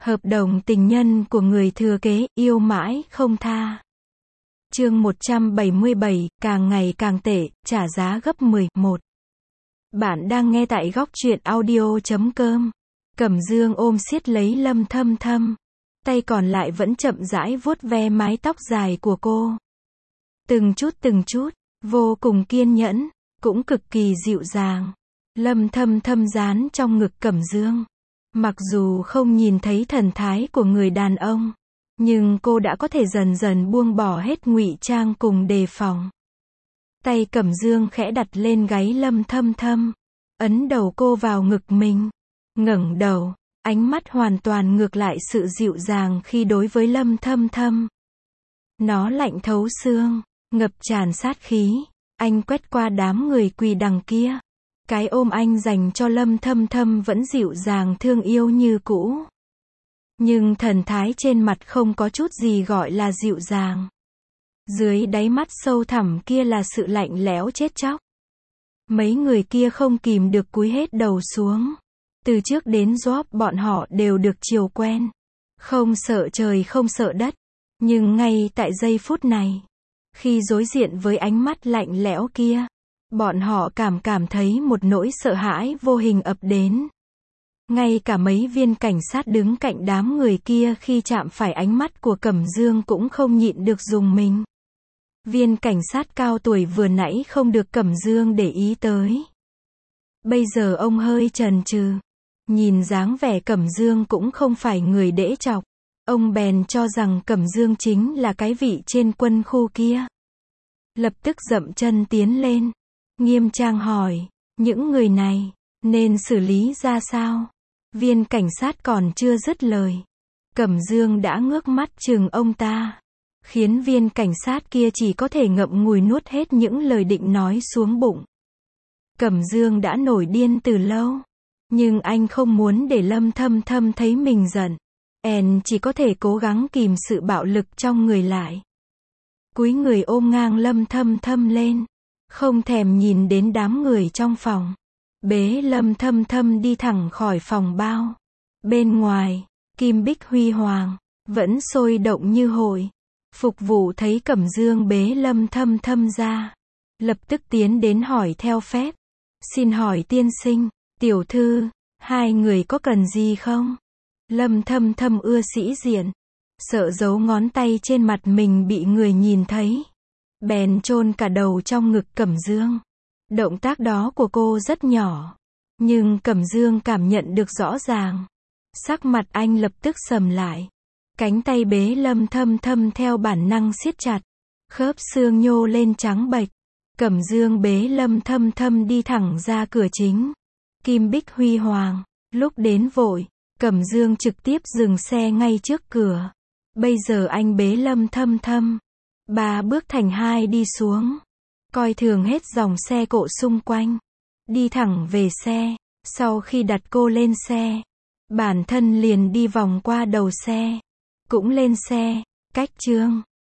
Hợp đồng tình nhân của người thừa kế, yêu mãi không tha. Chương 177, càng ngày càng tệ, trả giá gấp 10. 1. Bạn đang nghe tại góc truyện audio.com. Cẩm Dương ôm siết lấy Lâm Thâm Thâm. Tay còn lại vẫn chậm rãi vuốt ve mái tóc dài của cô. Từng chút, vô cùng kiên nhẫn, cũng cực kỳ dịu dàng. Lâm Thâm Thâm dán trong ngực Cẩm Dương. Mặc dù không nhìn thấy thần thái của người đàn ông, nhưng cô đã có thể dần dần buông bỏ hết ngụy trang cùng đề phòng. Tay Cẩm Dương khẽ đặt lên gáy Lâm Thâm Thâm, ấn đầu cô vào ngực mình, ngẩng đầu, ánh mắt hoàn toàn ngược lại sự dịu dàng khi đối với Lâm Thâm Thâm. Nó lạnh thấu xương, ngập tràn sát khí. Anh quét qua đám người quỳ đằng kia. Cái ôm anh dành cho Lâm Thâm Thâm vẫn dịu dàng thương yêu như cũ. Nhưng thần thái trên mặt không có chút gì gọi là dịu dàng. Dưới đáy mắt sâu thẳm kia là sự lạnh lẽo chết chóc. Mấy người kia không kìm được cúi hết đầu xuống. Từ trước đến Job bọn họ đều được chiều quen. Không sợ trời không sợ đất. Nhưng ngay tại giây phút này, khi đối diện với ánh mắt lạnh lẽo kia, bọn họ cảm thấy một nỗi sợ hãi vô hình ập đến. Ngay cả mấy viên cảnh sát đứng cạnh đám người kia khi chạm phải ánh mắt của Cẩm Dương cũng không nhịn được rùng mình. Viên cảnh sát cao tuổi vừa nãy không được Cẩm Dương để ý tới. Bây giờ ông hơi chần chừ. Nhìn dáng vẻ Cẩm Dương cũng không phải người đễ chọc. Ông bèn cho rằng Cẩm Dương chính là cái vị trên quân khu kia. Lập tức dậm chân tiến lên. Nghiêm trang hỏi, những người này, nên xử lý ra sao? Viên cảnh sát còn chưa dứt lời. Cẩm Dương đã ngước mắt chừng ông ta. Khiến viên cảnh sát kia chỉ có thể ngậm ngùi nuốt hết những lời định nói xuống bụng. Cẩm Dương đã nổi điên từ lâu. Nhưng anh không muốn để Lâm Thâm Thâm thấy mình giận. Anh chỉ có thể cố gắng kìm sự bạo lực trong người lại. Cúi người ôm ngang Lâm Thâm Thâm lên. Không thèm nhìn đến đám người trong phòng. Bế Lâm Thâm Thâm đi thẳng khỏi phòng bao. Bên ngoài, kim bích huy hoàng, vẫn sôi động như hội. Phục vụ thấy Cẩm Dương bế Lâm Thâm Thâm ra. Lập tức tiến đến hỏi theo phép. Xin hỏi tiên sinh, tiểu thư, hai người có cần gì không? Lâm Thâm Thâm ưa sĩ diện. Sợ giấu ngón tay trên mặt mình bị người nhìn thấy. Bèn chôn cả đầu trong ngực Cẩm Dương. Động tác đó của cô rất nhỏ. Nhưng Cẩm Dương cảm nhận được rõ ràng. Sắc mặt anh lập tức sầm lại. Cánh tay bế Lâm Thâm Thâm theo bản năng siết chặt. Khớp xương nhô lên trắng bệch. Cẩm Dương bế Lâm Thâm Thâm đi thẳng ra cửa chính. Kim bích huy hoàng. Lúc đến vội, Cẩm Dương trực tiếp dừng xe ngay trước cửa. Bây giờ anh bế Lâm Thâm Thâm. 3 bước thành 2 đi xuống. Coi thường hết dòng xe cộ xung quanh. Đi thẳng về xe. Sau khi đặt cô lên xe, bản thân liền đi vòng qua đầu xe. Cũng lên xe. Cách chương.